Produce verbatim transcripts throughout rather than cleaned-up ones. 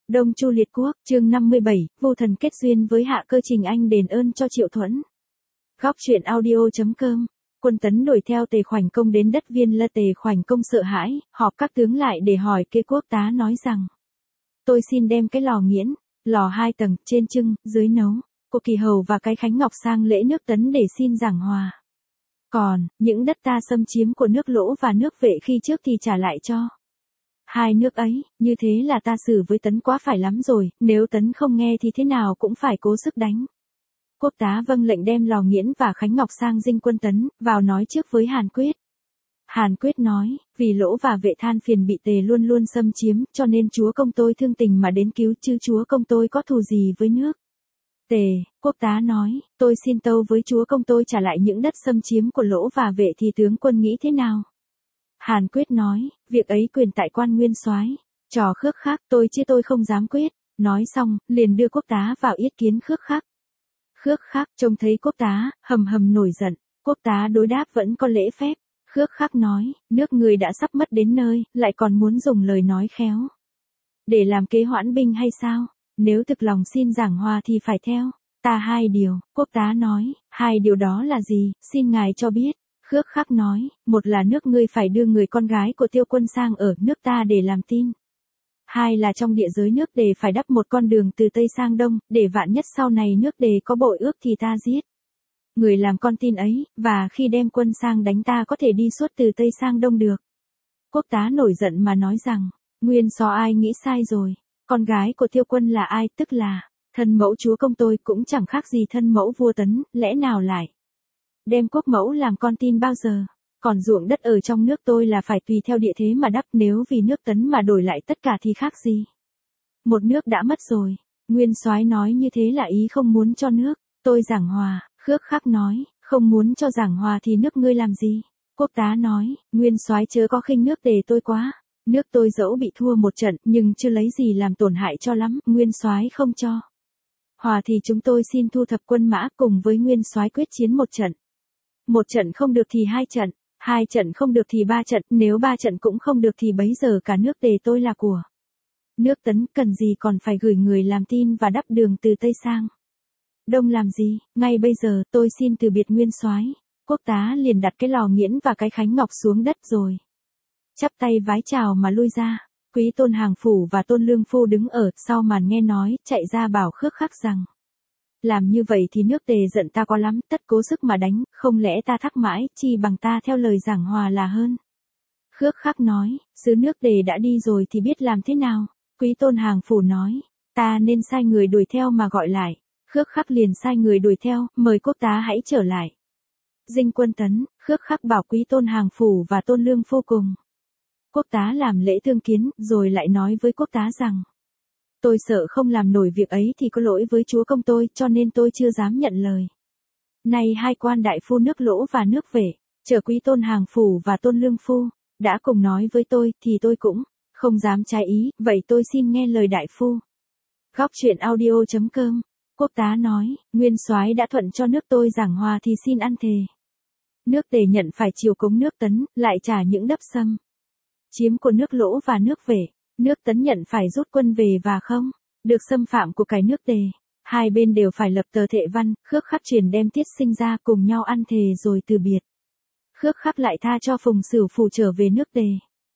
Đông Chu liệt quốc, chương năm mươi bảy, vô thần kết duyên với Hạ Cơ Trình Anh đền ơn cho Triệu Thuẫn. Góc truyện audio.com. Quân Tấn đuổi theo Tề Khoảnh Công đến đất Viên La. Tề Khoảnh Công sợ hãi, họp các tướng lại để hỏi Kế Quốc tá nói rằng: tôi xin đem cái lò nghiễn, lò hai tầng, trên trưng, dưới nấu, của Kỳ Hầu và cái Khánh Ngọc sang lễ nước Tấn để xin giảng hòa. Còn, những đất ta xâm chiếm của nước Lỗ và nước Vệ khi trước thì trả lại cho hai nước ấy, như thế là ta xử với Tấn quá phải lắm rồi, nếu Tấn không nghe thì thế nào cũng phải cố sức đánh. Quốc tá vâng lệnh đem lò nghiễn và Khánh Ngọc sang dinh quân Tấn, vào nói trước với Hàn Quyết. Hàn Quyết nói, vì Lỗ và Vệ than phiền bị Tề luôn luôn xâm chiếm, cho nên chúa công tôi thương tình mà đến cứu, chứ chúa công tôi có thù gì với nước. Tề, Quốc tá nói, tôi xin tâu với chúa công tôi trả lại những đất xâm chiếm của Lỗ và Vệ thì tướng quân nghĩ thế nào? Hàn Quyết nói, việc ấy quyền tại quan nguyên soái, trò khước khắc tôi chứ tôi không dám quyết. Nói xong, liền đưa Quốc tá vào yết kiến khước khắc. Khước khắc trông thấy Quốc tá, hầm hầm nổi giận. Quốc tá đối đáp vẫn có lễ phép. Khước khắc nói, nước người đã sắp mất đến nơi, lại còn muốn dùng lời nói khéo để làm kế hoãn binh hay sao? Nếu thực lòng xin giảng hòa thì phải theo ta hai điều. Quốc tá nói, hai điều đó là gì, xin ngài cho biết. Khước khắc nói, một là nước ngươi phải đưa người con gái của Tiêu Quân sang ở nước ta để làm tin. Hai là trong địa giới nước Đề phải đắp một con đường từ Tây sang Đông, để vạn nhất sau này nước Đề có bội ước thì ta giết người làm con tin ấy, và khi đem quân sang đánh ta có thể đi suốt từ Tây sang Đông được. Quốc tá nổi giận mà nói rằng, nguyên so ai nghĩ sai rồi, con gái của Tiêu Quân là ai, tức là thân mẫu chúa công tôi, cũng chẳng khác gì thân mẫu vua Tấn, lẽ nào lại đem quốc mẫu làm con tin bao giờ? Còn ruộng đất ở trong nước tôi là phải tùy theo địa thế mà đắp, nếu vì nước Tấn mà đổi lại tất cả thì khác gì? Một nước đã mất rồi. Nguyên soái nói như thế là ý không muốn cho nước tôi giảng hòa. Khước khắc nói, không muốn cho giảng hòa thì nước ngươi làm gì? Quốc tá nói, nguyên soái chớ có khinh nước Tề tôi quá. Nước tôi dẫu bị thua một trận, nhưng chưa lấy gì làm tổn hại cho lắm, nguyên soái không cho hòa thì chúng tôi xin thu thập quân mã cùng với nguyên soái quyết chiến một trận. Một trận không được thì hai trận, hai trận không được thì ba trận, nếu ba trận cũng không được thì bấy giờ cả nước Tề tôi là của nước Tấn, cần gì còn phải gửi người làm tin và đắp đường từ Tây sang Đông làm gì? Ngay bây giờ tôi xin từ biệt nguyên soái. Quốc tá liền đặt cái lò nghiễn và cái Khánh Ngọc xuống đất rồi chắp tay vái chào mà lui ra. Quý Tôn Hàng Phủ và Tôn Lương Phu đứng ở sau màn nghe nói, chạy ra bảo Khước khắc rằng, làm như vậy thì nước Tề giận ta có lắm, tất cố sức mà đánh, không lẽ ta thắc mãi, chi bằng ta theo lời giảng hòa là hơn. Khước khắc nói, sứ nước Tề đã đi rồi thì biết làm thế nào? Quý Tôn Hàng Phủ nói, ta nên sai người đuổi theo mà gọi lại. Khước khắc liền sai người đuổi theo, mời Quốc tá hãy trở lại dinh quân Tấn. Khước khắc bảo Quý Tôn Hàng Phủ và Tôn Lương Phu cùng Quốc tá làm lễ thương kiến, rồi lại nói với Quốc tá rằng, tôi sợ không làm nổi việc ấy thì có lỗi với chúa công tôi, cho nên tôi chưa dám nhận lời. Nay hai quan đại phu nước Lỗ và nước Vệ, chờ Quý Tôn Hàng Phủ và Tôn Lương Phu đã cùng nói với tôi, thì tôi cũng không dám trái ý, vậy tôi xin nghe lời đại phu. Góc truyện audio.com. Quốc tá nói, nguyên soái đã thuận cho nước tôi giảng hòa thì xin ăn thề. Nước Tề nhận phải chiều cống nước Tấn, lại trả những đất xâm chiếm của nước Lỗ và nước Vệ. Nước Tấn nhận phải rút quân về và không được xâm phạm của cái nước Tề. Hai bên đều phải lập tờ thệ văn. Khước khắc truyền đem Tiết Sinh ra cùng nhau ăn thề rồi từ biệt. Khước khắc lại tha cho Phùng Sửu Phủ trở về nước Tề.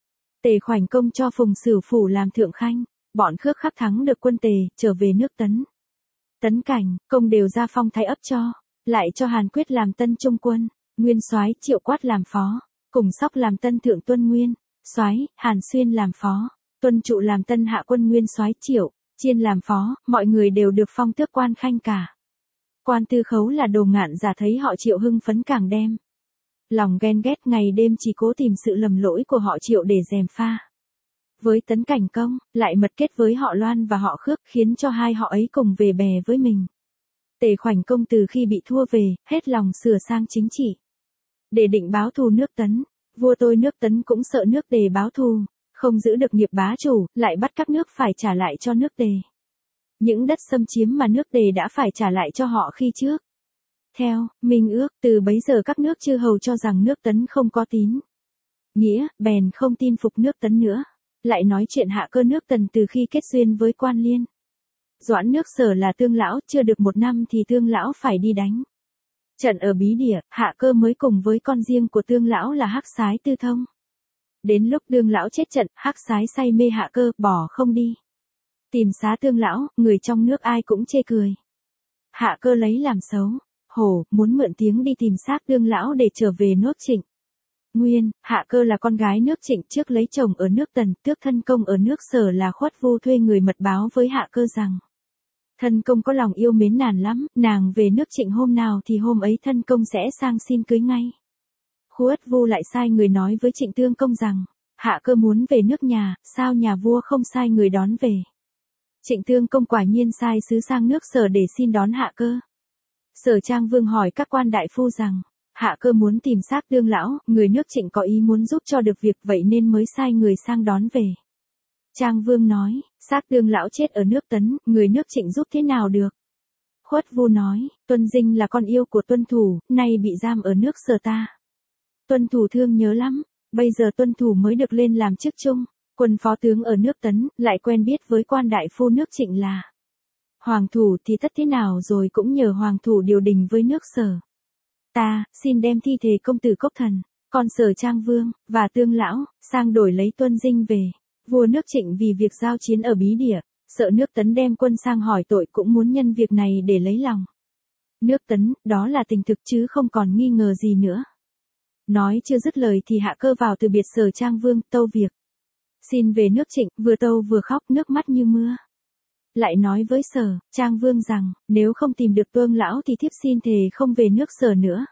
Tề Khoảnh Công cho Phùng Sửu Phủ làm thượng khanh. Bọn Khước khắc thắng được quân Tề, trở về nước Tấn. Tấn Cảnh, Công đều ra phong thái ấp cho, lại cho Hàn Quyết làm tân trung quân, nguyên soái Triệu Quát làm phó, cùng Sóc làm tân thượng tuân nguyên soái, Hàn Xuyên làm phó, Tuân Trụ làm tân hạ quân nguyên soái, Triệu Chiên làm phó, mọi người đều được phong tước quan khanh cả. Quan Tư Khấu là Đồ Ngạn giả thấy họ Triệu hưng phấn càng đem lòng ghen ghét, ngày đêm chỉ cố tìm sự lầm lỗi của họ Triệu để gièm pha với Tấn Cảnh Công, lại mật kết với họ Loan và họ Khước, khiến cho hai họ ấy cùng về bè với mình. Tề Khoảnh Công từ khi bị thua về, hết lòng sửa sang chính trị để định báo thù nước Tấn. Vua tôi nước Tấn cũng sợ nước Tề báo thù, không giữ được nghiệp bá chủ, lại bắt các nước phải trả lại cho nước Tề những đất xâm chiếm mà nước Tề đã phải trả lại cho họ khi trước. Theo minh ước, từ bấy giờ các nước chư hầu cho rằng nước Tấn không có tín nghĩa, bèn không tin phục nước Tấn nữa. Lại nói chuyện Hạ Cơ nước Tần từ khi kết duyên với Quan Liên. Doãn nước Sở là Tương lão, chưa được một năm thì Tương lão phải đi đánh trận ở Bí Địa, Hạ Cơ mới cùng với con riêng của Tương lão là Hắc Sái Tư Thông. Đến lúc Tương lão chết trận, Hắc Sái say mê Hạ Cơ, bỏ không đi. Tìm xá Tương lão, người trong nước ai cũng chê cười. Hạ Cơ lấy làm xấu, hổ, muốn mượn tiếng đi tìm xác Tương lão để trở về nước Trịnh. Nguyên, Hạ Cơ là con gái nước Trịnh trước lấy chồng ở nước Tần, tước thân công ở nước Sở là Khuất Vu thuê người mật báo với Hạ Cơ rằng thân công có lòng yêu mến nàng lắm, nàng về nước Trịnh hôm nào thì hôm ấy thân công sẽ sang xin cưới ngay. Khuất Vu lại sai người nói với Trịnh Tương Công rằng, Hạ Cơ muốn về nước nhà, sao nhà vua không sai người đón về. Trịnh Tương Công quả nhiên sai sứ sang nước Sở để xin đón Hạ Cơ. Sở Trang Vương hỏi các quan đại phu rằng, Hạ Cơ muốn tìm xác Tương lão, người nước Trịnh có ý muốn giúp cho được việc vậy nên mới sai người sang đón về. Trang Vương nói, xác Tương lão chết ở nước Tấn, người nước Trịnh giúp thế nào được? Khuất Vu nói, Tuân Dinh là con yêu của Tuân Thủ, nay bị giam ở nước Sở ta. Tuân Thủ thương nhớ lắm, bây giờ Tuân Thủ mới được lên làm chức trung, quân phó tướng ở nước Tấn, lại quen biết với quan đại phu nước Trịnh là Hoàng Thủ thì tất thế nào rồi cũng nhờ Hoàng Thủ điều đình với nước Sở. Ta, xin đem thi thể công tử Cốc Thần, con Sở Trang Vương, và Tương lão, sang đổi lấy Tuân Dinh về. Vua nước Trịnh vì việc giao chiến ở Bí Địa, sợ nước Tấn đem quân sang hỏi tội cũng muốn nhân việc này để lấy lòng nước Tấn, đó là tình thực chứ không còn nghi ngờ gì nữa. Nói chưa dứt lời thì Hạ Cơ vào từ biệt Sở Trang Vương, tâu việc xin về nước Trịnh, vừa tâu vừa khóc nước mắt như mưa. Lại nói với Sở Trang Vương rằng, nếu không tìm được Tương lão thì thiếp xin thề không về nước Sở nữa.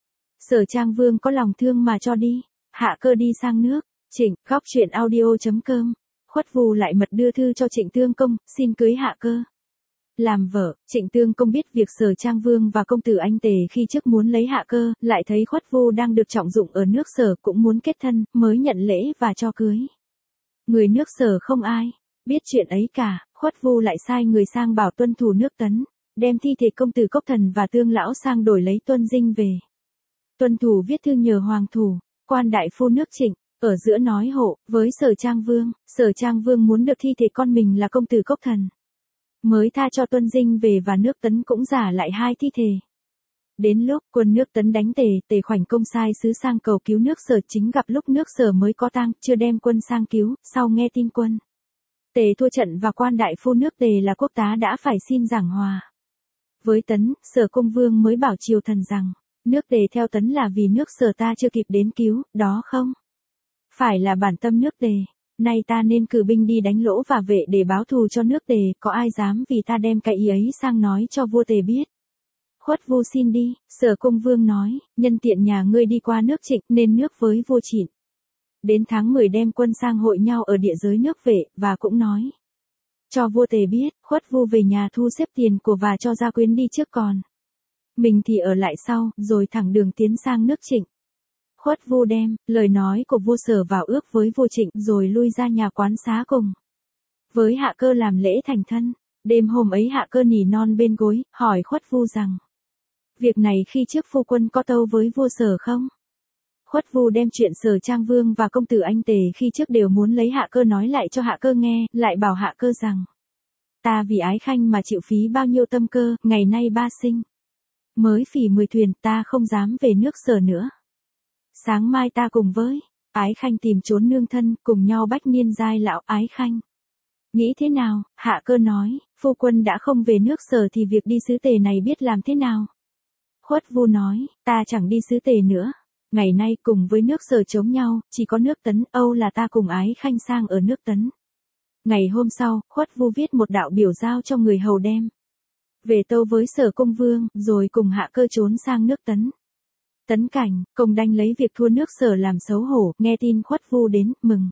Sở Trang Vương có lòng thương mà cho đi. Hạ Cơ đi sang nước Trịnh. Góc truyện audio chấm com. Khuất Vu lại mật đưa thư cho Trịnh Tương Công, xin cưới Hạ Cơ làm vợ. Trịnh Tương Công biết việc Sở Trang Vương và công tử Anh Tề khi trước muốn lấy Hạ Cơ, lại thấy Khuất Vu đang được trọng dụng ở nước Sở cũng muốn kết thân, mới nhận lễ và cho cưới. Người nước Sở không ai biết chuyện ấy cả, Khuất Vu lại sai người sang bảo Tuân Thủ nước Tấn, đem thi thể công tử Cốc Thần và Tương lão sang đổi lấy Tuân Dinh về. Tuân Thủ viết thư nhờ Hoàng Thủ, quan đại phu nước Trịnh, ở giữa nói hộ, với Sở Trang Vương, Sở Trang Vương muốn được thi thể con mình là công tử Cốc Thần. Mới tha cho Tuân Dinh về và nước Tấn cũng giả lại hai thi thể. Đến lúc quân nước Tấn đánh Tề, Tề Khoảnh Công sai sứ sang cầu cứu nước Sở chính gặp lúc nước Sở mới có tang, chưa đem quân sang cứu, sau nghe tin quân Tề thua trận và quan đại phu nước Tề là quốc tá đã phải xin giảng hòa với Tấn, Sở Công Vương mới bảo triều thần rằng, nước Tề theo Tấn là vì nước Sở ta chưa kịp đến cứu, đó không phải là bản tâm nước Tề. Nay ta nên cử binh đi đánh lỗ và vệ để báo thù cho nước Tề, có ai dám vì ta đem cái ý ấy sang nói cho vua Tề biết. Khuất Vu xin đi. Sở Công Vương nói, nhân tiện nhà ngươi đi qua nước Trịnh nên nước với vua Trịnh. Đến tháng mười đem quân sang hội nhau ở địa giới nước Vệ, và cũng nói cho vua Tề biết. Khuất Vu về nhà thu xếp tiền của và cho gia quyến đi trước, còn mình thì ở lại sau, rồi thẳng đường tiến sang nước Trịnh. Khuất Vu đem lời nói của vua Sở vào ước với vua Trịnh, rồi lui ra nhà quán xá cùng với Hạ Cơ làm lễ thành thân. Đêm hôm ấy Hạ Cơ nỉ non bên gối, hỏi Khuất Vu rằng, việc này khi trước phu quân có tâu với vua Sở không? Khuất Vu đem chuyện Sở Trang Vương và công tử Anh Tề khi trước đều muốn lấy Hạ Cơ nói lại cho Hạ Cơ nghe, lại bảo Hạ Cơ rằng, ta vì ái khanh mà chịu phí bao nhiêu tâm cơ, ngày nay ba sinh mới phỉ mười thuyền, ta không dám về nước Sở nữa. Sáng mai ta cùng với ái khanh tìm trốn nương thân, cùng nhau bách niên giai lão. Ái khanh nghĩ thế nào? Hạ Cơ nói, phu quân đã không về nước Sở thì việc đi xứ Tề này biết làm thế nào? Khuất Vu nói, ta chẳng đi xứ Tề nữa. Ngày nay cùng với nước Sở chống nhau, chỉ có nước Tấn, Âu là ta cùng ái khanh sang ở nước Tấn. Ngày hôm sau, Khuất Vu viết một đạo biểu giao cho người hầu đem về tâu với Sở Công Vương, rồi cùng Hạ Cơ trốn sang nước Tấn. Tấn Cảnh, Công đanh lấy việc thua nước Sở làm xấu hổ, nghe tin Khuất Vu đến, mừng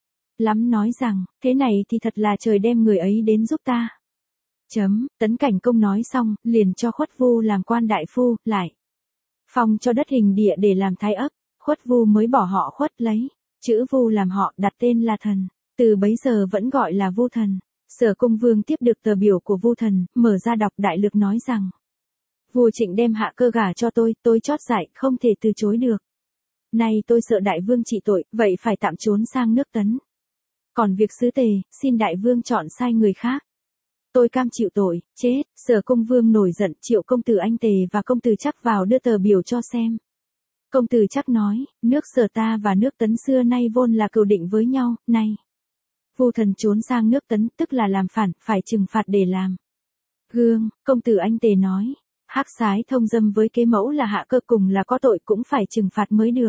lắm nói rằng, thế này thì thật là trời đem người ấy đến giúp ta. Chấm, Tấn Cảnh Công nói xong, liền cho Khuất Vu làm quan đại phu, lại phong cho đất Hình Địa để làm thái ấp. Khuất Vu mới bỏ họ Khuất lấy chữ Vu làm họ, đặt tên là Thần, từ bấy giờ vẫn gọi là Vu Thần. Sở Công Vương tiếp được tờ biểu của Vu Thần, mở ra đọc đại lược nói rằng, vua Trịnh đem Hạ Cơ gả cho tôi, tôi chót dại, không thể từ chối được. Nay tôi sợ đại vương trị tội, vậy phải tạm trốn sang nước Tấn. Còn việc xứ Tề, xin đại vương chọn sai người khác. Tôi cam chịu tội, chết. Sở Công Vương nổi giận, triệu công tử anh Tề và công tử Trắc vào đưa tờ biểu cho xem. Công tử Trắc nói, nước Sở ta và nước Tấn xưa nay vốn là cừu định với nhau, nay Vu Thần trốn sang nước Tấn, tức là làm phản, phải trừng phạt để làm gương. Công tử anh Tề nói, hắc sái thông dâm với kế mẫu là hạ cơ, cùng là có tội, cũng phải trừng phạt mới được.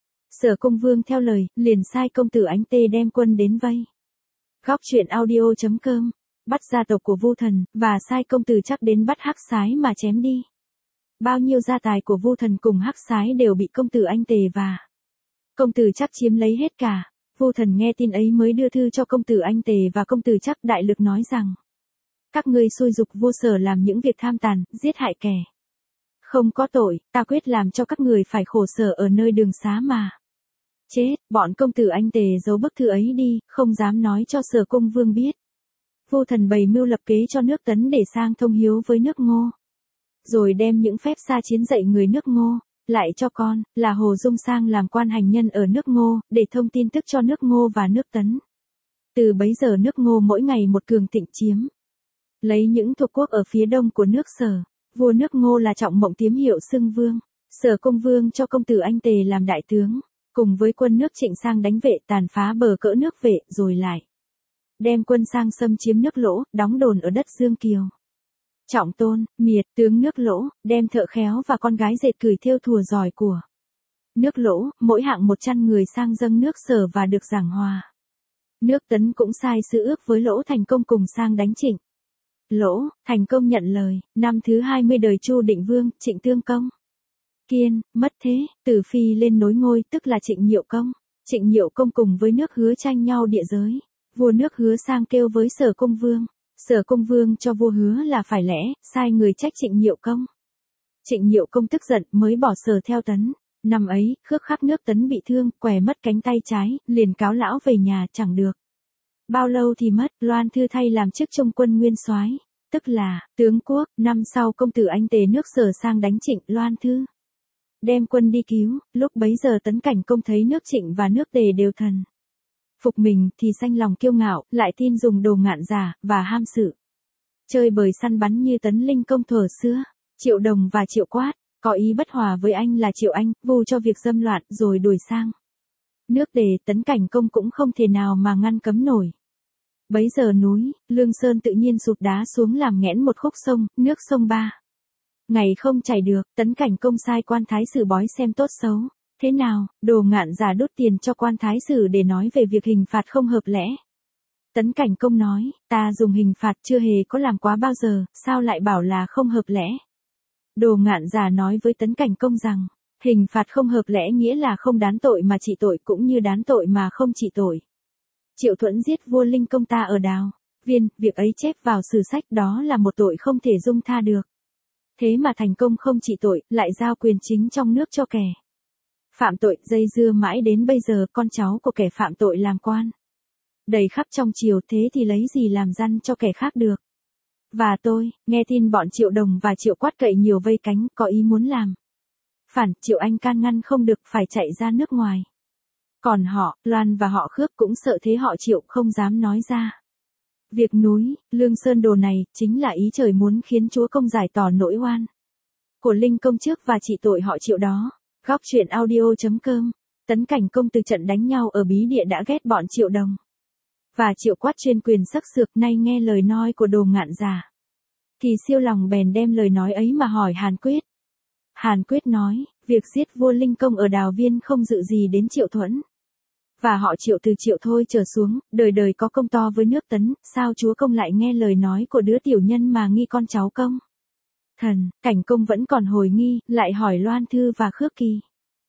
Sở Công Vương theo lời, liền sai công tử anh Tề đem quân đến vây. Góc truyện audio chấm com, bắt gia tộc của Vu Thần, và sai công tử Trắc đến bắt hắc sái mà chém đi. Bao nhiêu gia tài của Vu Thần cùng hắc sái đều bị công tử anh Tề và công tử Trắc chiếm lấy hết cả. Vu Thần nghe tin ấy mới đưa thư cho công tử anh Tề và công tử Trắc đại lực nói rằng, các ngươi xúi dục vua Sở làm những việc tham tàn, giết hại kẻ không có tội, ta quyết làm cho các người phải khổ sở ở nơi đường xá mà chết. Bọn công tử anh Tề giấu bức thư ấy đi, không dám nói cho Sở Công Vương biết. Vu Thần bày mưu lập kế cho nước Tấn để sang thông hiếu với nước Ngô, rồi đem những phép xa chiến dạy người nước Ngô, lại cho con, là Hồ Dung sang làm quan hành nhân ở nước Ngô, để thông tin tức cho nước Ngô và nước Tấn. Từ bấy giờ nước Ngô mỗi ngày một cường thịnh chiếm lấy những thuộc quốc ở phía đông của nước Sở. Vua nước Ngô là Trọng Mộng Tiếm hiệu xưng vương. Sở Công Vương cho công tử anh Tề làm đại tướng, cùng với quân nước Trịnh sang đánh vệ, tàn phá bờ cỡ nước Vệ, rồi lại đem quân sang xâm chiếm nước Lỗ, đóng đồn ở đất Dương Kiều. Trọng Tôn, Miệt, tướng nước Lỗ, đem thợ khéo và con gái dệt cửi thêu thùa giỏi của nước Lỗ, mỗi hạng một trăm người sang dâng nước Sở và được giảng hòa. Nước Tấn cũng sai sứ ước với Lỗ Thành Công cùng sang đánh Trịnh. Lỗ, Thành Công nhận lời, năm thứ hai mươi đời Chu Định Vương, Trịnh Tương Công Kiên, mất thế, từ phi lên nối ngôi, tức là Trịnh Nhiệu Công. Trịnh Nhiệu Công cùng với nước Hứa tranh nhau địa giới. Vua nước Hứa sang kêu với Sở Công Vương. Sở Công Vương cho vua Hứa là phải lẽ, sai người trách Trịnh Nhiệu Công. Trịnh Nhiệu Công tức giận, mới bỏ Sở theo Tấn. Năm ấy, khước khắc nước Tấn bị thương, què mất cánh tay trái, liền cáo lão về nhà, chẳng được bao lâu thì mất. Loan Thư thay làm chức trung quân nguyên soái, tức là tướng quốc. Năm sau công tử anh Tề nước Sở sang đánh Trịnh, Loan Thư đem quân đi cứu. Lúc bấy giờ Tấn Cảnh Công thấy nước Trịnh và nước Tề đều thần phục mình, thì sanh lòng kiêu ngạo, lại tin dùng đồ ngạn giả và ham sự chơi bời săn bắn như Tấn Linh Công thuở xưa. Triệu Đồng và Triệu Quát có ý bất hòa với anh là Triệu Anh, vu cho việc dâm loạn, rồi đuổi sang nước Tề. Tấn Cảnh Công cũng không thể nào mà ngăn cấm nổi. Bấy giờ núi Lương Sơn tự nhiên sụt đá xuống làm nghẽn một khúc sông, nước sông ba ngày không chảy được. Tấn Cảnh Công sai quan thái sử bói xem tốt xấu thế nào. Đồ ngạn giả đốt tiền cho quan thái sử để nói về việc hình phạt không hợp lẽ. Tấn Cảnh Công nói, ta dùng hình phạt chưa hề có làm quá bao giờ, sao lại bảo là không hợp lẽ. Đồ ngạn giả nói với Tấn Cảnh Công rằng, hình phạt không hợp lẽ nghĩa là không đán tội mà trị tội, cũng như đán tội mà không trị tội. Triệu Thuẫn giết vua Linh Công ta ở Đào Viên, việc ấy chép vào sử sách, đó là một tội không thể dung tha được. Thế mà Thành Công không trị tội, lại giao quyền chính trong nước cho kẻ phạm tội, dây dưa mãi đến bây giờ con cháu của kẻ phạm tội làm quan đầy khắp trong triều, thế thì lấy gì làm răn cho kẻ khác được. Và tôi, nghe tin bọn Triệu Đồng và Triệu Quát cậy nhiều vây cánh, có ý muốn làm phản. Triệu Anh can ngăn không được, phải chạy ra nước ngoài. Còn họ, Loan và họ Khước cũng sợ thế họ Triệu không dám nói ra. Việc núi, Lương Sơn đồ này, chính là ý trời muốn khiến Chúa Công giải tỏ nỗi oan của Linh Công trước và trị tội họ Triệu đó. Góc truyện audio chấm com, Tấn Cảnh Công từ trận đánh nhau ở Bí Địa đã ghét bọn Triệu Đồng và Triệu Quát chuyên quyền sắc sược, nay nghe lời nói của đồ ngạn giả, thì siêu lòng bèn đem lời nói ấy mà hỏi Hàn Quyết. Hàn Quyết nói, việc giết vua Linh Công ở Đào Viên không dự gì đến Triệu Thuẫn và họ Triệu từ Triệu thôi trở xuống, đời đời có công to với nước Tấn, sao Chúa Công lại nghe lời nói của đứa tiểu nhân mà nghi con cháu công thần. Cảnh Công vẫn còn hồi nghi, lại hỏi Loan Thư và Khước Kỳ.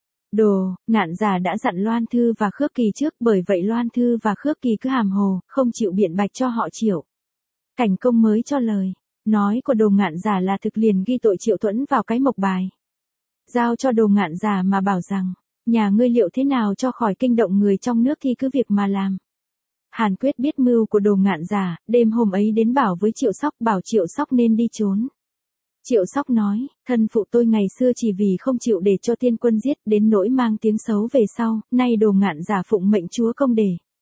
Đồ ngạn giả đã dặn Loan Thư và Khước Kỳ trước, bởi vậy Loan Thư và Khước Kỳ cứ hàm hồ, không chịu biện bạch cho họ Triệu. Cảnh Công mới cho lời nói của đồ ngạn giả là thực, liền ghi tội Triệu Thuẫn vào cái mộc bài, giao cho đồ ngạn giả mà bảo rằng, nhà ngươi liệu thế nào cho khỏi kinh động người trong nước thì cứ việc mà làm. Hàn Quyết biết mưu của đồ ngạn giả, đêm hôm ấy đến bảo với Triệu Sóc, bảo Triệu Sóc nên đi trốn. Triệu Sóc nói, thân phụ tôi ngày xưa chỉ vì không chịu để cho tiên quân giết, đến nỗi mang tiếng xấu về sau, nay đồ ngạn giả phụng mệnh Chúa Công để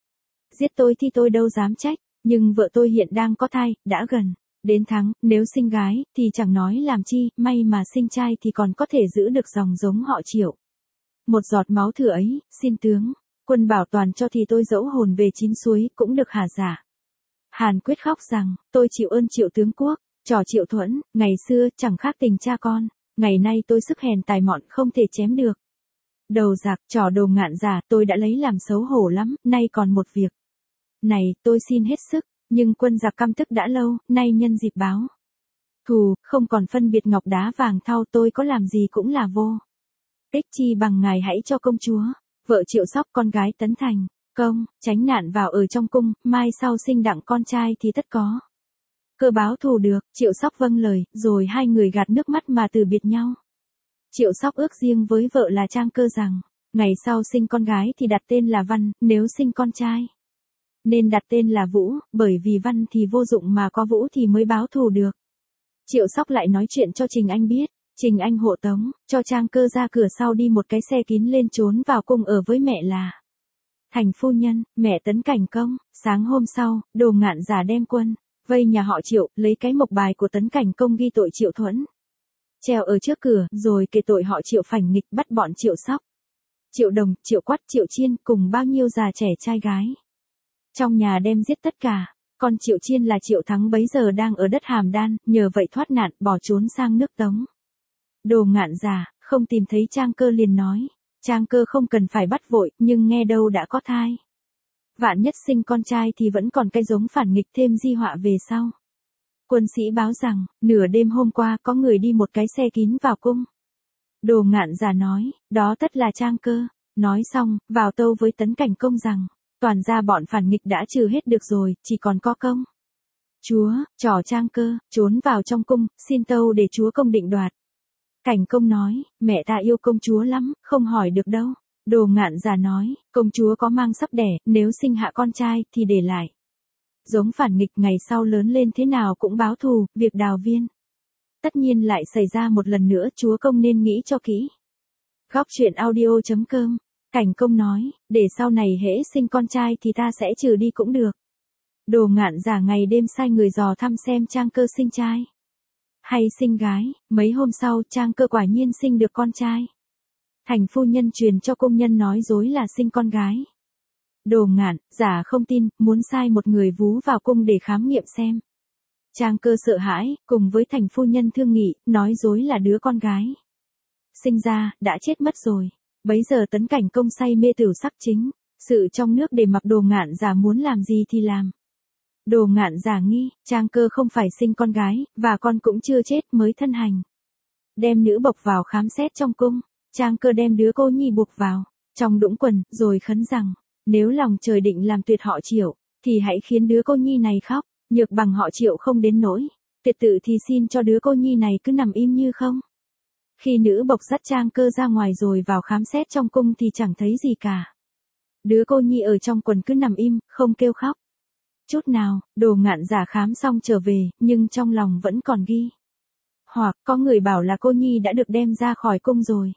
Giết tôi thì tôi đâu dám trách, nhưng vợ tôi hiện đang có thai, đã gần đến tháng, nếu sinh gái, thì chẳng nói làm chi, may mà sinh trai thì còn có thể giữ được dòng giống họ Triệu. Một giọt máu thừa ấy, xin tướng, quân bảo toàn cho thì tôi dẫu hồn về chín suối, cũng được hả dạ. Hàn Quyết khóc rằng, tôi chịu ơn Triệu tướng quốc, trò Triệu Thuẫn, ngày xưa chẳng khác tình cha con, ngày nay tôi sức hèn tài mọn không thể chém được. Đầu giặc, trò đồ ngạn giả, tôi đã lấy làm xấu hổ lắm, nay còn một việc. Này, tôi xin hết sức, nhưng quân giặc căm tức đã lâu, nay nhân dịp báo thù, không còn phân biệt ngọc đá vàng thau, tôi có làm gì cũng là vô ích, chi bằng ngài hãy cho công chúa, vợ Triệu Sóc con gái tấn thành, công, tránh nạn vào ở trong cung, mai sau sinh đặng con trai thì tất có cơ báo thù được. Triệu Sóc vâng lời, rồi hai người gạt nước mắt mà từ biệt nhau. Triệu Sóc ước riêng với vợ là Trang Cơ rằng, ngày sau sinh con gái thì đặt tên là Văn, nếu sinh con trai nên đặt tên là Vũ, bởi vì Văn thì vô dụng mà có Vũ thì mới báo thù được. Triệu Sóc lại nói chuyện cho Trình Anh biết, Trình Anh hộ tống, cho Trang Cơ ra cửa sau đi một cái xe kín lên trốn vào cung ở với mẹ là Thành phu nhân, mẹ Tấn Cảnh Công. Sáng hôm sau, Đồ Ngạn giả đem quân vây nhà họ Triệu, lấy cái mộc bài của Tấn Cảnh Công ghi tội Triệu Thuẫn, treo ở trước cửa, rồi kể tội họ Triệu phản nghịch bắt bọn Triệu Sóc, Triệu Đồng, Triệu Quắt, Triệu Chiên cùng bao nhiêu già trẻ trai gái trong nhà đem giết tất cả. Còn Triệu Chiên là Triệu Thắng bấy giờ đang ở đất Hàm Đan, nhờ vậy thoát nạn, bỏ trốn sang nước Tống. Đồ Ngạn giả không tìm thấy Trang Cơ liền nói, Trang Cơ không cần phải bắt vội, nhưng nghe đâu đã có thai. Vạn nhất sinh con trai thì vẫn còn cái giống phản nghịch thêm di họa về sau. Quân sĩ báo rằng, nửa đêm hôm qua có người đi một cái xe kín vào cung. Đồ Ngạn giả nói, đó tất là Trang Cơ. Nói xong, vào tâu với Tấn Cảnh Công rằng, toàn ra bọn phản nghịch đã trừ hết được rồi, chỉ còn có công chúa, trò Trang Cơ, trốn vào trong cung, xin tâu để chúa công định đoạt. Cảnh Công nói, mẹ ta yêu công chúa lắm, không hỏi được đâu. Đồ Ngạn giả nói, công chúa có mang sắp đẻ, nếu sinh hạ con trai thì để lại giống phản nghịch, ngày sau lớn lên thế nào cũng báo thù. Việc đào viên tất nhiên lại xảy ra một lần nữa, chúa công nên nghĩ cho kỹ. Góc truyện audio chấm com. Cảnh Công nói, để sau này hễ sinh con trai thì ta sẽ trừ đi cũng được. Đồ Ngạn giả ngày đêm sai người dò thăm xem Trang Cơ sinh trai hay sinh gái. Mấy hôm sau, Trang Cơ quả nhiên sinh được con trai. Thành phu nhân truyền cho công nhân nói dối là sinh con gái. Đồ Ngạn giả không tin, muốn sai một người vú vào cung để khám nghiệm xem. Trang Cơ sợ hãi, cùng với thành phu nhân thương nghị, nói dối là đứa con gái sinh ra đã chết mất rồi. Bấy giờ Tấn Cảnh Công say mê tửu sắc chính sự trong nước để mặc Đồ Ngạn giả muốn làm gì thì làm. Đồ Ngạn giả nghi, Trang Cơ không phải sinh con gái, và con cũng chưa chết mới thân hành. Đem nữ bộc vào khám xét trong cung. Trang Cơ đem đứa cô nhi buộc vào trong đũng quần, rồi khấn rằng, nếu lòng trời định làm tuyệt họ Triệu, thì hãy khiến đứa cô nhi này khóc, nhược bằng họ Triệu không đến nỗi tuyệt tự thì xin cho đứa cô nhi này cứ nằm im như không. Khi nữ bộc dắt Trang Cơ ra ngoài rồi vào khám xét trong cung thì chẳng thấy gì cả. Đứa cô nhi ở trong quần cứ nằm im, không kêu khóc chút nào. Đồ Ngạn giả khám xong trở về, nhưng trong lòng vẫn còn ghi hoặc có người bảo là cô nhi đã được đem ra khỏi cung rồi.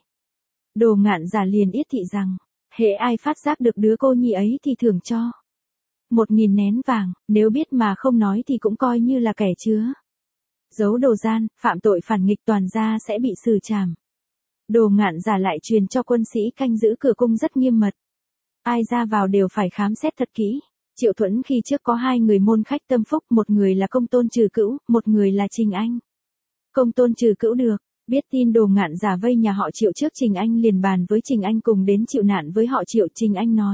Đồ Ngạn giả liền yết thị rằng, hễ ai phát giác được đứa cô nhi ấy thì thưởng cho một nghìn nén vàng, nếu biết mà không nói thì cũng coi như là kẻ chứa giấu đồ gian, phạm tội phản nghịch, toàn gia sẽ bị xử trảm. Đồ Ngạn giả lại truyền cho quân sĩ canh giữ cửa cung rất nghiêm mật. Ai ra vào đều phải khám xét thật kỹ. Triệu Thuẫn khi trước có hai người môn khách tâm phúc, một người là Công Tôn Trừ Cữu, một người là Trình Anh. Công Tôn Trừ Cữu được biết tin Đồ Ngạn giả vây nhà họ Triệu trước Trình Anh liền bàn với Trình Anh cùng đến chịu nạn với họ Triệu. Trình Anh nói,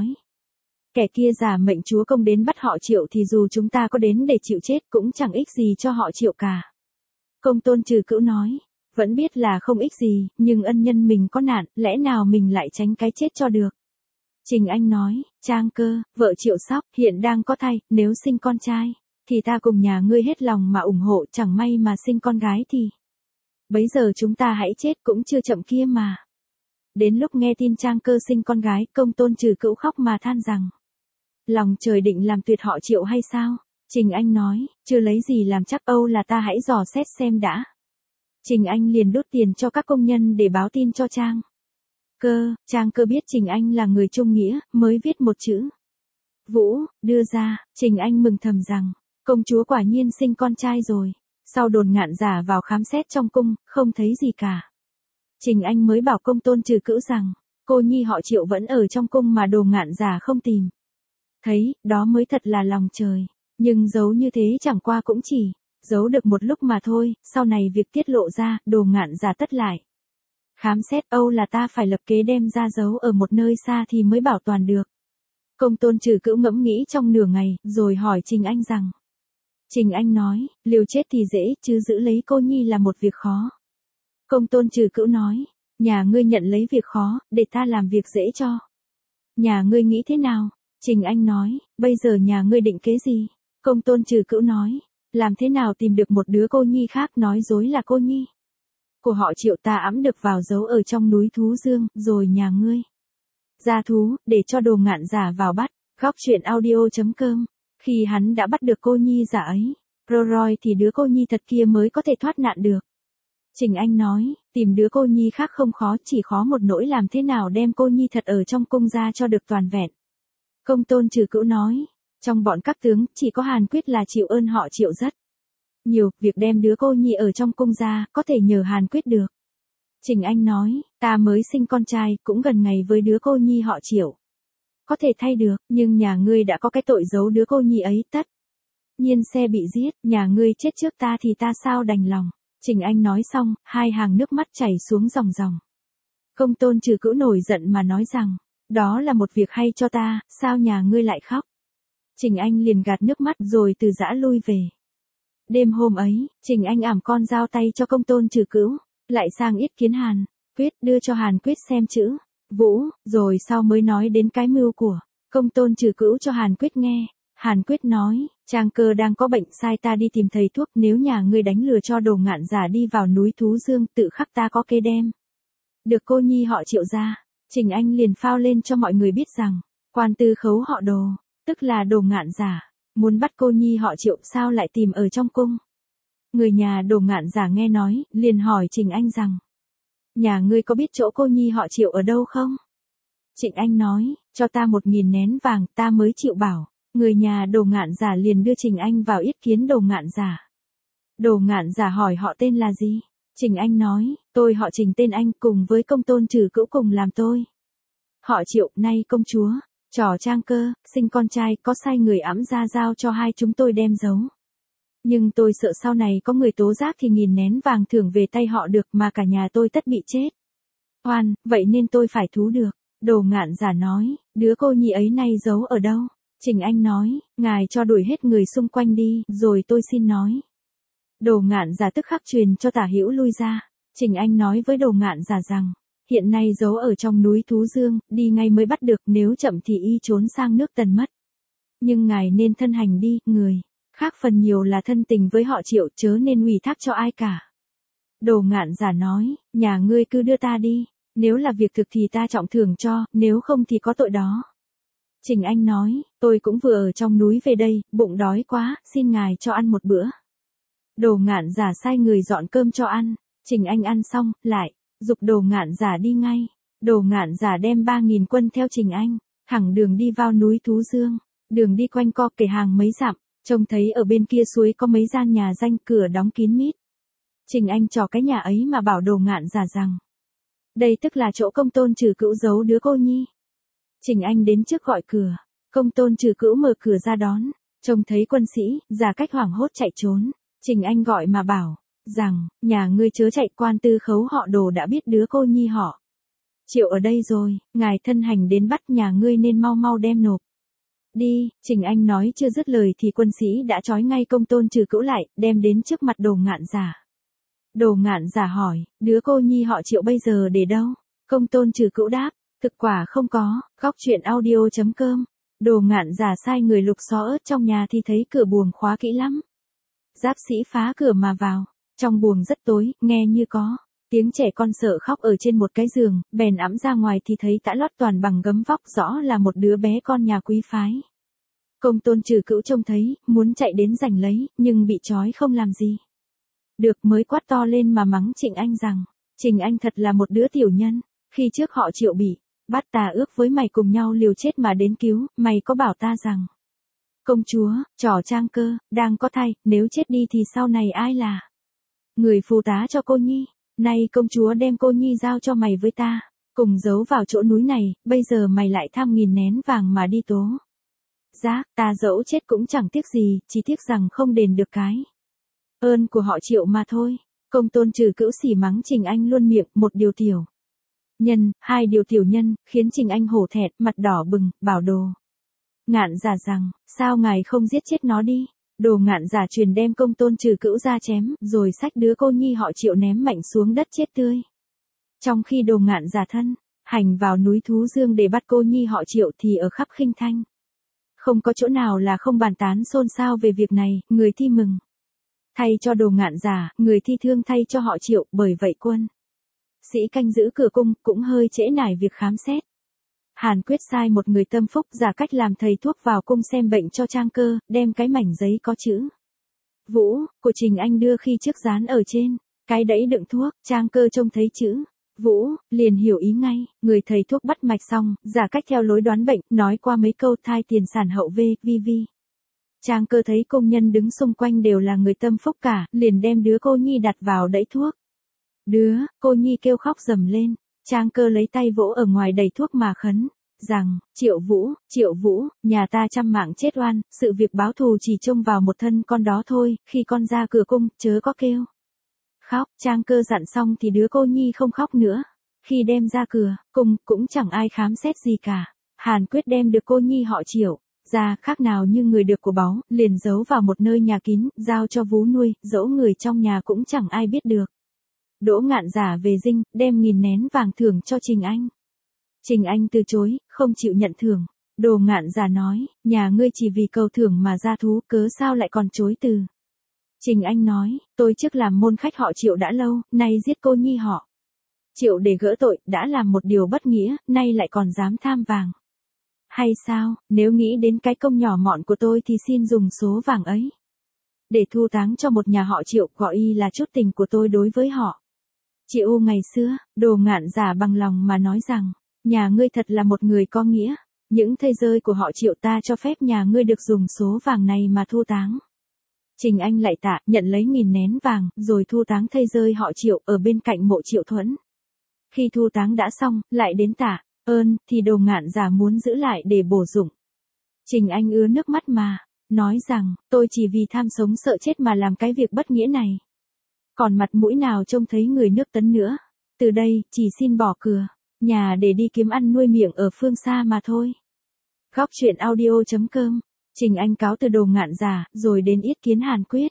kẻ kia giả mệnh chúa công đến bắt họ Triệu thì dù chúng ta có đến để chịu chết cũng chẳng ích gì cho họ Triệu cả. Công Tôn Trừ Cữu nói, vẫn biết là không ích gì, nhưng ân nhân mình có nạn, lẽ nào mình lại tránh cái chết cho được. Trình Anh nói, Trang Cơ, vợ Triệu Sóc, hiện đang có thai, nếu sinh con trai, thì ta cùng nhà ngươi hết lòng mà ủng hộ, chẳng may mà sinh con gái thì bấy giờ chúng ta hãy chết cũng chưa chậm kia mà. Đến lúc nghe tin Trang Cơ sinh con gái, Công Tôn Trừ Cữu khóc mà than rằng, lòng trời định làm tuyệt họ Triệu hay sao? Trình Anh nói, chưa lấy gì làm chắc, âu là ta hãy dò xét xem đã. Trình Anh liền đút tiền cho các công nhân để báo tin cho Trang Cơ. Trang Cơ biết Trình Anh là người trung nghĩa, mới viết một chữ Vũ, đưa ra, Trình Anh mừng thầm rằng, công chúa quả nhiên sinh con trai rồi. Sau Đồn Ngạn giả vào khám xét trong cung, không thấy gì cả. Trình Anh mới bảo Công Tôn Trừ Cữu rằng, cô nhi họ Triệu vẫn ở trong cung mà Đồn Ngạn giả không tìm thấy, đó mới thật là lòng trời. Nhưng giấu như thế chẳng qua cũng chỉ giấu được một lúc mà thôi, sau này việc tiết lộ ra, Đồn Ngạn giả tất lại. Khám xét Âu là ta phải lập kế đem ra giấu ở một nơi xa thì mới bảo toàn được. Công Tôn Trừ Cữu ngẫm nghĩ trong nửa ngày, rồi hỏi Trình Anh rằng. Trình Anh nói, liều chết thì dễ, chứ giữ lấy cô nhi là một việc khó. Công Tôn Trừ Cữu nói, nhà ngươi nhận lấy việc khó, để ta làm việc dễ cho. Nhà ngươi nghĩ thế nào? Trình Anh nói, bây giờ nhà ngươi định kế gì? Công Tôn Trừ Cữu nói, làm thế nào tìm được một đứa cô nhi khác nói dối là cô nhi của họ Triệu ta ẵm được vào giấu ở trong núi Thú Dương, rồi nhà ngươi ra thú, để cho Đồ Ngạn giả vào bắt. Góc truyện audio chấm com. Khi hắn đã bắt được cô nhi giả ấy, rồi thì đứa cô nhi thật kia mới có thể thoát nạn được. Trình Anh nói, tìm đứa cô nhi khác không khó, chỉ khó một nỗi làm thế nào đem cô nhi thật ở trong cung ra cho được toàn vẹn. Công Tôn Trừ Cữu nói, trong bọn các tướng, chỉ có Hàn Quyết là chịu ơn họ Triệu rất nhiều, việc đem đứa cô nhi ở trong cung ra, có thể nhờ Hàn Quyết được. Trình Anh nói, ta mới sinh con trai, cũng gần ngày với đứa cô nhi họ Triệu. Có thể thay được, nhưng nhà ngươi đã có cái tội giấu đứa cô nhi ấy, tất nhiên xe bị giết, nhà ngươi chết trước ta thì ta sao đành lòng. Trình Anh nói xong, hai hàng nước mắt chảy xuống ròng ròng. Công Tôn Trừ Cữu nổi giận mà nói rằng, đó là một việc hay cho ta, sao nhà ngươi lại khóc? Trình Anh liền gạt nước mắt rồi từ giã lui về. Đêm hôm ấy, Trình Anh ẵm con dao tay cho Công Tôn Trừ Cữu, lại sang yết kiến Hàn Quyết, đưa cho Hàn Quyết xem chữ Vũ, rồi sau mới nói đến cái mưu của Công Tôn Trừ Cữu cho Hàn Quyết nghe. Hàn Quyết nói, Trang Cơ đang có bệnh, sai ta đi tìm thầy thuốc, nếu nhà ngươi đánh lừa cho Đồ Ngạn giả đi vào núi Thú Dương, tự khắc ta có kế đem được cô nhi họ Triệu ra. Trình Anh liền phao lên cho mọi người biết rằng, quan tư khấu họ Đồ, tức là Đồ Ngạn giả, muốn bắt cô nhi họ Triệu, sao lại tìm ở trong cung. Người nhà Đồ Ngạn giả nghe nói, liền hỏi Trình Anh rằng, nhà ngươi có biết chỗ cô nhi họ Triệu ở đâu không? Trình Anh nói, cho ta một nghìn nén vàng, ta mới chịu bảo. Người nhà Đồ Ngạn giả liền đưa Trình Anh vào yết kiến Đồ Ngạn giả. Đồ Ngạn giả hỏi họ tên là gì? Trình Anh nói, tôi họ Trình, tên anh, cùng với Công Tôn Trừ Cữu cùng làm tôi họ Triệu, nay công chúa trò Trang Cơ sinh con trai, có sai người ẵm ra giao cho hai chúng tôi đem giấu. Nhưng tôi sợ sau này có người tố giác thì nghìn nén vàng thưởng về tay họ được, mà cả nhà tôi tất bị chết oan, vậy nên tôi phải thú được. Đồ Ngạn giả nói, đứa cô nhi ấy nay giấu ở đâu? Trình Anh nói, ngài cho đuổi hết người xung quanh đi, rồi tôi xin nói. Đồ Ngạn giả tức khắc truyền cho Tả Hữu lui ra. Trình Anh nói với Đồ Ngạn giả rằng, hiện nay giấu ở trong núi Thú Dương, đi ngay mới bắt được, nếu chậm thì y trốn sang nước Tần mất. Nhưng ngài nên thân hành đi, người khác phần nhiều là thân tình với họ Triệu, chớ nên ủy thác cho ai cả. Đồ Ngạn giả nói, nhà ngươi cứ đưa ta đi, nếu là việc thực thì ta trọng thưởng cho, nếu không thì có tội đó. Trình Anh nói, tôi cũng vừa ở trong núi về đây, bụng đói quá, xin ngài cho ăn một bữa. Đồ Ngạn giả sai người dọn cơm cho ăn. Trình Anh ăn xong, lại giục Đồ Ngạn giả đi ngay. Đồ Ngạn giả đem ba nghìn quân theo Trình Anh, thẳng đường đi vào núi Thú Dương. Đường đi quanh co kể hàng mấy dặm, trông thấy ở bên kia suối có mấy gian nhà danh, cửa đóng kín mít. Trình Anh trò cái nhà ấy mà bảo Đồ Ngạn giả rằng, đây tức là chỗ Công Tôn Trừ Cữu giấu đứa cô nhi. Trình Anh đến trước gọi cửa, Công Tôn Trừ Cữu mở cửa ra đón, trông thấy quân sĩ, Giả Cách hoảng hốt chạy trốn. Trình Anh gọi mà bảo, rằng, nhà ngươi chớ chạy, quan tư khấu họ Đồ đã biết đứa cô nhi họ Triệu ở đây rồi, ngài thân hành đến bắt, nhà ngươi nên mau mau đem nộp đi. Trình Anh nói chưa dứt lời thì quân sĩ đã trói ngay Công Tôn Trừ Cữu lại, đem đến trước mặt Đồ Ngạn giả. Đồ Ngạn giả hỏi, đứa cô nhi họ Triệu bây giờ để đâu? Công Tôn Trừ Cữu đáp, thực quả không có. Góc truyện audio chấm com. Đồ Ngạn giả sai người lục xó ớt trong nhà thì thấy cửa buồng khóa kỹ lắm. Giáp sĩ phá cửa mà vào, trong buồng rất tối, nghe như có tiếng trẻ con sợ khóc ở trên một cái giường, bèn ẵm ra ngoài thì thấy tã lót toàn bằng gấm vóc, rõ là một đứa bé con nhà quý phái. Công Tôn Trừ Cữu trông thấy, muốn chạy đến giành lấy, nhưng bị trói không làm gì được, mới quát to lên mà mắng Trình Anh rằng, Trình Anh thật là một đứa tiểu nhân, khi trước họ Triệu bị Bắt ta ước với mày cùng nhau liều chết mà đến cứu, mày có bảo ta rằng. Công chúa, trò Trang Cơ, đang có thai, nếu chết đi thì sau này ai là người phù tá cho cô nhi? Nay công chúa đem cô nhi giao cho mày với ta, cùng giấu vào chỗ núi này, bây giờ mày lại tham nghìn nén vàng mà đi tố. Giác, ta dẫu chết cũng chẳng tiếc gì, chỉ tiếc rằng không đền được cái ơn của họ Triệu mà thôi. Công tôn Trừ Cữu xỉ mắng Trình Anh luôn miệng, một điều tiểu nhân, hai điều tiểu nhân, khiến Trình Anh hổ thẹn, mặt đỏ bừng, bảo Đồ Ngạn Giả rằng, sao ngài không giết chết nó đi? Đồ Ngạn Giả truyền đem công tôn Trừ Cữu ra chém, rồi xách đứa cô nhi họ Triệu ném mạnh xuống đất chết tươi. Trong khi Đồ Ngạn Giả thân hành vào núi Thú Dương để bắt cô nhi họ Triệu thì ở khắp Khinh Thanh, không có chỗ nào là không bàn tán xôn xao về việc này, người thi mừng thay cho Đồ Ngạn Giả, người thi thương thay cho họ Triệu, bởi vậy quân sĩ canh giữ cửa cung cũng hơi trễ nải việc khám xét. Hàn Quyết sai một người tâm phúc giả cách làm thầy thuốc vào cung xem bệnh cho Trang Cơ, đem cái mảnh giấy có chữ Vũ của Trình Anh đưa khi trước dán ở trên cái đẫy đựng thuốc. Trang Cơ trông thấy chữ Vũ, liền hiểu ý ngay. Người thầy thuốc bắt mạch xong, giả cách theo lối đoán bệnh, nói qua mấy câu thai tiền sản hậu v, vi vi. Trang Cơ thấy công nhân đứng xung quanh đều là người tâm phúc cả, liền đem đứa cô nhi đặt vào đẫy thuốc. Đứa cô nhi kêu khóc rầm lên. Trang Cơ lấy tay vỗ ở ngoài đầy thuốc mà khấn rằng, Triệu Vũ, Triệu Vũ, nhà ta trăm mạng chết oan, sự việc báo thù chỉ trông vào một thân con đó thôi, khi con ra cửa cung, chớ có kêu khóc. Trang Cơ dặn xong thì đứa cô nhi không khóc nữa. Khi đem ra cửa cung, cũng chẳng ai khám xét gì cả. Hàn Quyết đem được cô nhi họ Triệu ra, khác nào như người được của báu, liền giấu vào một nơi nhà kín, giao cho vú nuôi, dẫu người trong nhà cũng chẳng ai biết được. Đỗ Ngạn Giả về dinh, đem nghìn nén vàng thưởng cho Trình Anh. Trình Anh từ chối, không chịu nhận thưởng. Đồ Ngạn Giả nói, nhà ngươi chỉ vì cầu thưởng mà ra thú, cớ sao lại còn chối từ. Trình Anh nói, tôi trước làm môn khách họ Triệu đã lâu, nay giết cô nhi họ Triệu để gỡ tội, đã làm một điều bất nghĩa, nay lại còn dám tham vàng. Hay sao, nếu nghĩ đến cái công nhỏ mọn của tôi thì xin dùng số vàng ấy để thu táng cho một nhà họ Triệu, gọi y là chút tình của tôi đối với họ Triệu ngày xưa. Đồ Ngạn Giả bằng lòng mà nói rằng, nhà ngươi thật là một người có nghĩa. Những thây rơi của họ Triệu ta cho phép nhà ngươi được dùng số vàng này mà thu táng. Trình Anh lạy tạ, nhận lấy nghìn nén vàng, rồi thu táng thây rơi họ Triệu ở bên cạnh mộ Triệu Thuẫn. Khi thu táng đã xong, lại đến tạ ơn, thì Đồ Ngạn Giả muốn giữ lại để bổ dụng. Trình Anh ứa nước mắt mà nói rằng, tôi chỉ vì tham sống sợ chết mà làm cái việc bất nghĩa này. Còn mặt mũi nào trông thấy người nước Tấn nữa. Từ đây, chỉ xin bỏ cửa nhà để đi kiếm ăn nuôi miệng ở phương xa mà thôi. Góc truyện audio chấm com. Trình Anh cáo từ Đồ Ngạn Giả, rồi đến yết kiến Hàn Quyết.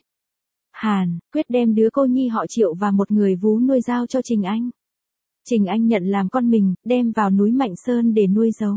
Hàn Quyết đem đứa cô nhi họ Triệu và một người vú nuôi giao cho Trình Anh. Trình Anh nhận làm con mình, đem vào núi Mạnh Sơn để nuôi giấu.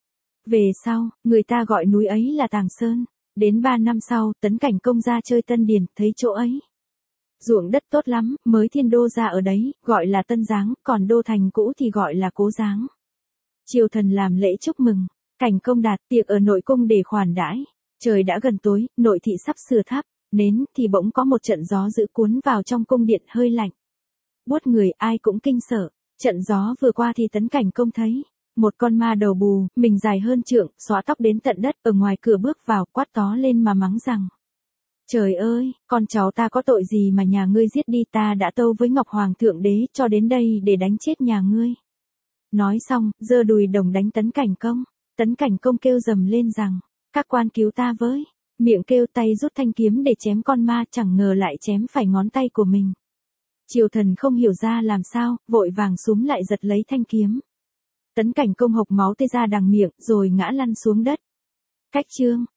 Về sau, người ta gọi núi ấy là Tàng Sơn. Đến ba năm sau, Tấn Cảnh Công ra chơi Tân Điền, thấy chỗ ấy ruộng đất tốt lắm, mới thiên đô ra ở đấy, gọi là Tân Giáng, còn đô thành cũ thì gọi là Cố Giáng. Triều thần làm lễ chúc mừng, Cảnh Công đạt tiệc ở nội cung để khoản đãi. Trời đã gần tối, nội thị sắp sửa thắp nến thì bỗng có một trận gió dữ cuốn vào trong cung điện, hơi lạnh buốt người, ai cũng kinh sợ. Trận gió vừa qua thì Tấn Cảnh Công thấy một con ma đầu bù, mình dài hơn trượng, xõa tóc đến tận đất, ở ngoài cửa bước vào, quát to lên mà mắng rằng, trời ơi, con cháu ta có tội gì mà nhà ngươi giết đi, ta đã tâu với Ngọc Hoàng thượng đế cho đến đây để đánh chết nhà ngươi. Nói xong, giơ đùi đồng đánh Tấn Cảnh Công. Tấn Cảnh Công kêu rầm lên rằng, các quan cứu ta với. Miệng kêu, tay rút thanh kiếm để chém con ma, chẳng ngờ lại chém phải ngón tay của mình. Triều thần không hiểu ra làm sao, vội vàng xúm lại giật lấy thanh kiếm. Tấn Cảnh Công hộc máu tê ra đằng miệng, rồi ngã lăn xuống đất. Cách chương.